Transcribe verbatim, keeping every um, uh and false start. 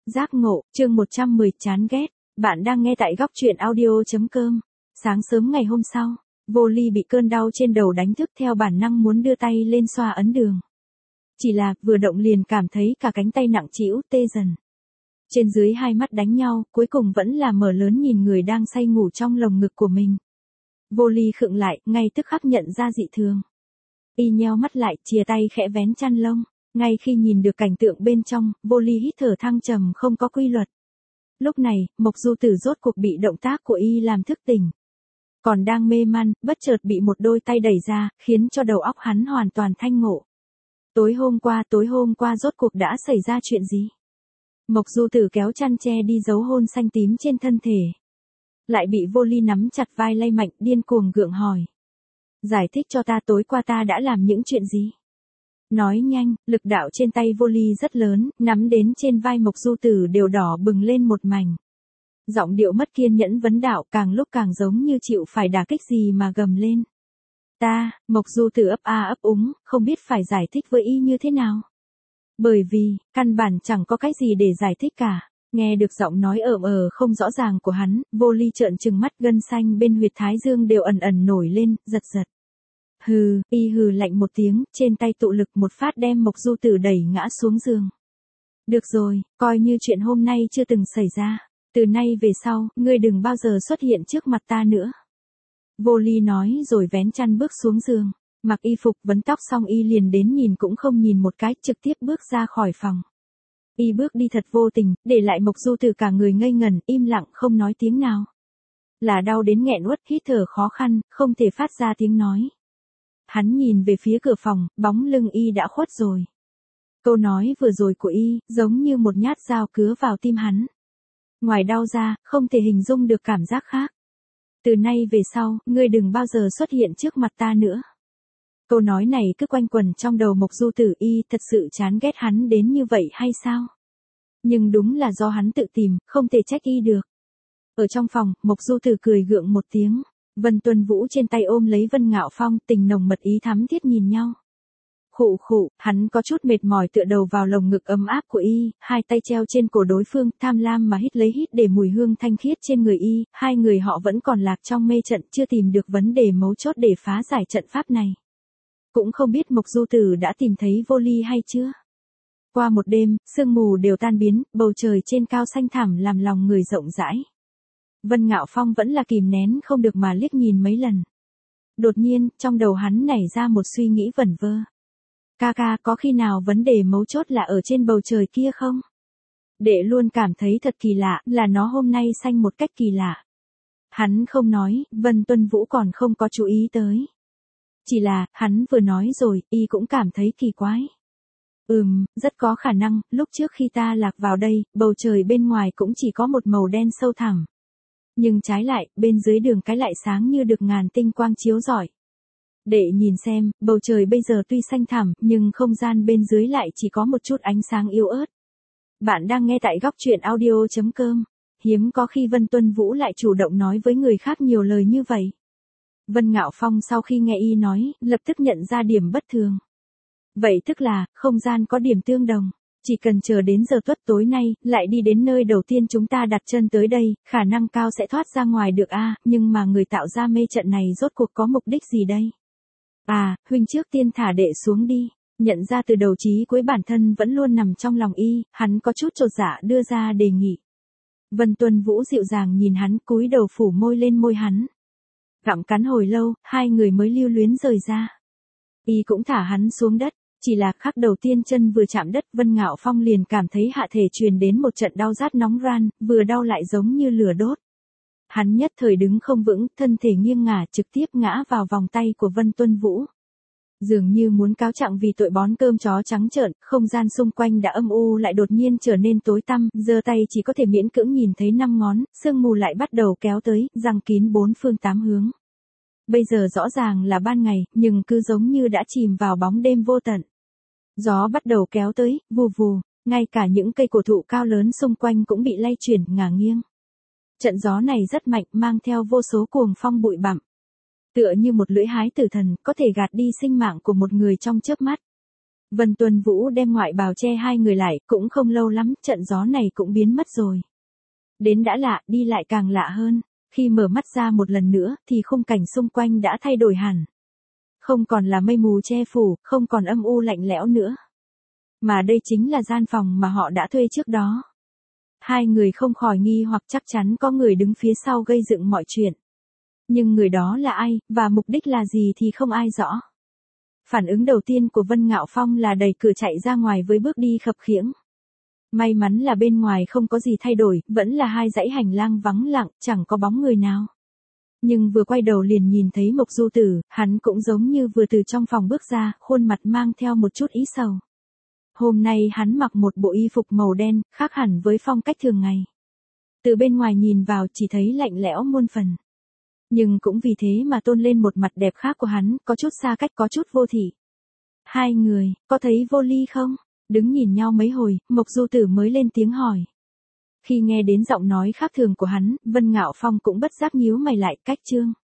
Giác ngộ, chương một trăm mười, chán ghét. Bạn đang nghe tại góc truyện audio.com. Sáng sớm ngày hôm sau, Vô Ly bị cơn đau trên đầu đánh thức, theo bản năng muốn đưa tay lên xoa ấn đường. Chỉ là, vừa động liền cảm thấy cả cánh tay nặng trĩu, tê dần. Trên dưới hai mắt đánh nhau, cuối cùng vẫn là mở lớn nhìn người đang say ngủ trong lồng ngực của mình. Vô Ly khựng lại, ngay tức khắc nhận ra dị thường. Y nheo mắt lại, chìa tay khẽ vén chăn lông. Ngay khi nhìn được cảnh tượng bên trong, Vô Ly hít thở thăng trầm không có quy luật. Lúc này, Mộc Du Tử rốt cuộc bị động tác của Y làm thức tỉnh. Còn đang mê man, bất chợt bị một đôi tay đẩy ra, khiến cho đầu óc hắn hoàn toàn thanh ngộ. Tối hôm qua, tối hôm qua rốt cuộc đã xảy ra chuyện gì? Mộc Du Tử kéo chăn che đi dấu hôn xanh tím trên thân thể. Lại bị Vô Ly nắm chặt vai lay mạnh, điên cuồng gượng hỏi. Giải thích cho ta tối qua ta đã làm những chuyện gì? Nói nhanh, lực đạo trên tay Vô Ly rất lớn, nắm đến trên vai Mộc Du Tử đều đỏ bừng lên một mảnh. Giọng điệu mất kiên nhẫn vấn đạo, càng lúc càng giống như chịu phải đả kích gì mà gầm lên. Ta, Mộc Du Tử ấp a ấp úng, không biết phải giải thích với Y như thế nào. Bởi vì, căn bản chẳng có cái gì để giải thích cả. Nghe được giọng nói ợm ờ không rõ ràng của hắn, Vô Ly trợn trừng mắt, gân xanh bên huyệt thái dương đều ẩn ẩn nổi lên, giật giật. Hừ, Y hừ lạnh một tiếng, trên tay tụ lực một phát đem Mộc Du Tử đẩy ngã xuống giường. Được rồi, coi như chuyện hôm nay chưa từng xảy ra. Từ nay về sau, ngươi đừng bao giờ xuất hiện trước mặt ta nữa. Vô Ly nói rồi vén chăn bước xuống giường. Mặc y phục vấn tóc xong Y liền đến nhìn cũng không nhìn một cái, trực tiếp bước ra khỏi phòng. Y bước đi thật vô tình, để lại Mộc Du Tử cả người ngây ngẩn, im lặng không nói tiếng nào. Là đau đến nghẹn uất, hít thở khó khăn, không thể phát ra tiếng nói. Hắn nhìn về phía cửa phòng, bóng lưng Y đã khuất rồi. Câu nói vừa rồi của Y, giống như một nhát dao cứa vào tim hắn. Ngoài đau ra, không thể hình dung được cảm giác khác. Từ nay về sau, ngươi đừng bao giờ xuất hiện trước mặt ta nữa. Câu nói này cứ quanh quẩn trong đầu Mộc Du Tử. Y thật sự chán ghét hắn đến như vậy hay sao? Nhưng đúng là do hắn tự tìm, không thể trách Y được. Ở trong phòng, Mộc Du Tử cười gượng một tiếng. Vân Tuân Vũ trên tay ôm lấy Vân Ngạo Phong, tình nồng mật ý thắm thiết nhìn nhau. Khụ khụ, hắn có chút mệt mỏi tựa đầu vào lồng ngực ấm áp của Y, hai tay treo trên cổ đối phương, tham lam mà hít lấy hít để mùi hương thanh khiết trên người Y, hai người họ vẫn còn lạc trong mê trận, chưa tìm được vấn đề mấu chốt để phá giải trận pháp này. Cũng không biết Mộc Du Tử đã tìm thấy Vô Ly hay chưa. Qua một đêm, sương mù đều tan biến, bầu trời trên cao xanh thẳm làm lòng người rộng rãi. Vân Ngạo Phong vẫn là kìm nén không được mà liếc nhìn mấy lần. Đột nhiên, trong đầu hắn nảy ra một suy nghĩ vẩn vơ. Ca ca, có khi nào vấn đề mấu chốt là ở trên bầu trời kia không? Đệ luôn cảm thấy thật kỳ lạ, là nó hôm nay xanh một cách kỳ lạ. Hắn không nói, Vân Tuân Vũ còn không có chú ý tới. Chỉ là, hắn vừa nói rồi, Y cũng cảm thấy kỳ quái. Ừm, rất có khả năng, lúc trước khi ta lạc vào đây, bầu trời bên ngoài cũng chỉ có một màu đen sâu thẳm. Nhưng trái lại, bên dưới đường cái lại sáng như được ngàn tinh quang chiếu rọi. Để nhìn xem, bầu trời bây giờ tuy xanh thẳm, nhưng không gian bên dưới lại chỉ có một chút ánh sáng yếu ớt. Bạn đang nghe tại góc truyện audio.com. Hiếm có khi Vân Tuân Vũ lại chủ động nói với người khác nhiều lời như vậy. Vân Ngạo Phong sau khi nghe Y nói, lập tức nhận ra điểm bất thường. Vậy tức là, không gian có điểm tương đồng. Chỉ cần chờ đến giờ tuất tối nay, lại đi đến nơi đầu tiên chúng ta đặt chân tới đây, khả năng cao sẽ thoát ra ngoài được a. Nhưng mà người tạo ra mê trận này rốt cuộc có mục đích gì đây? À, huynh trước tiên thả đệ xuống đi. Nhận ra từ đầu chí cuối bản thân vẫn luôn nằm trong lòng Y, hắn có chút chột dạ đưa ra đề nghị. Vân Tuân Vũ dịu dàng nhìn hắn, cúi đầu phủ môi lên môi hắn. Gặm cắn hồi lâu, hai người mới lưu luyến rời ra. Y cũng thả hắn xuống đất. Chỉ là khắc đầu tiên chân vừa chạm đất, Vân Ngạo Phong liền cảm thấy hạ thể truyền đến một trận đau rát nóng ran, vừa đau lại giống như lửa đốt. Hắn nhất thời đứng không vững, thân thể nghiêng ngả trực tiếp ngã vào vòng tay của Vân Tuân Vũ. Dường như muốn cáo trạng vì tội bón cơm chó trắng trợn, không gian xung quanh đã âm u lại đột nhiên trở nên tối tăm, giơ tay chỉ có thể miễn cưỡng nhìn thấy năm ngón, sương mù lại bắt đầu kéo tới, giăng kín bốn phương tám hướng. Bây giờ rõ ràng là ban ngày, nhưng cứ giống như đã chìm vào bóng đêm vô tận. Gió bắt đầu kéo tới, vù vù, ngay cả những cây cổ thụ cao lớn xung quanh cũng bị lay chuyển, ngả nghiêng. Trận gió này rất mạnh, mang theo vô số cuồng phong bụi bặm. Tựa như một lưỡi hái tử thần, có thể gạt đi sinh mạng của một người trong chớp mắt. Vân Tuân Vũ đem ngoại bào che hai người lại, cũng không lâu lắm, trận gió này cũng biến mất rồi. Đến đã lạ, đi lại càng lạ hơn. Khi mở mắt ra một lần nữa, thì khung cảnh xung quanh đã thay đổi hẳn. Không còn là mây mù che phủ, không còn âm u lạnh lẽo nữa. Mà đây chính là gian phòng mà họ đã thuê trước đó. Hai người không khỏi nghi hoặc chắc chắn có người đứng phía sau gây dựng mọi chuyện. Nhưng người đó là ai, và mục đích là gì thì không ai rõ. Phản ứng đầu tiên của Vân Ngạo Phong là đẩy cửa chạy ra ngoài với bước đi khập khiễng. May mắn là bên ngoài không có gì thay đổi, vẫn là hai dãy hành lang vắng lặng, chẳng có bóng người nào. Nhưng vừa quay đầu liền nhìn thấy Mộc Du Tử, hắn cũng giống như vừa từ trong phòng bước ra, khuôn mặt mang theo một chút ý sầu. Hôm nay hắn mặc một bộ y phục màu đen, khác hẳn với phong cách thường ngày. Từ bên ngoài nhìn vào chỉ thấy lạnh lẽo muôn phần. Nhưng cũng vì thế mà tôn lên một mặt đẹp khác của hắn, có chút xa cách, có chút vô thị. Hai người, có thấy Vô Ly không? Đứng nhìn nhau mấy hồi, Mộc Du Tử mới lên tiếng hỏi. Khi nghe đến giọng nói khác thường của hắn, Vân Ngạo Phong cũng bất giác nhíu mày lại, cách Trương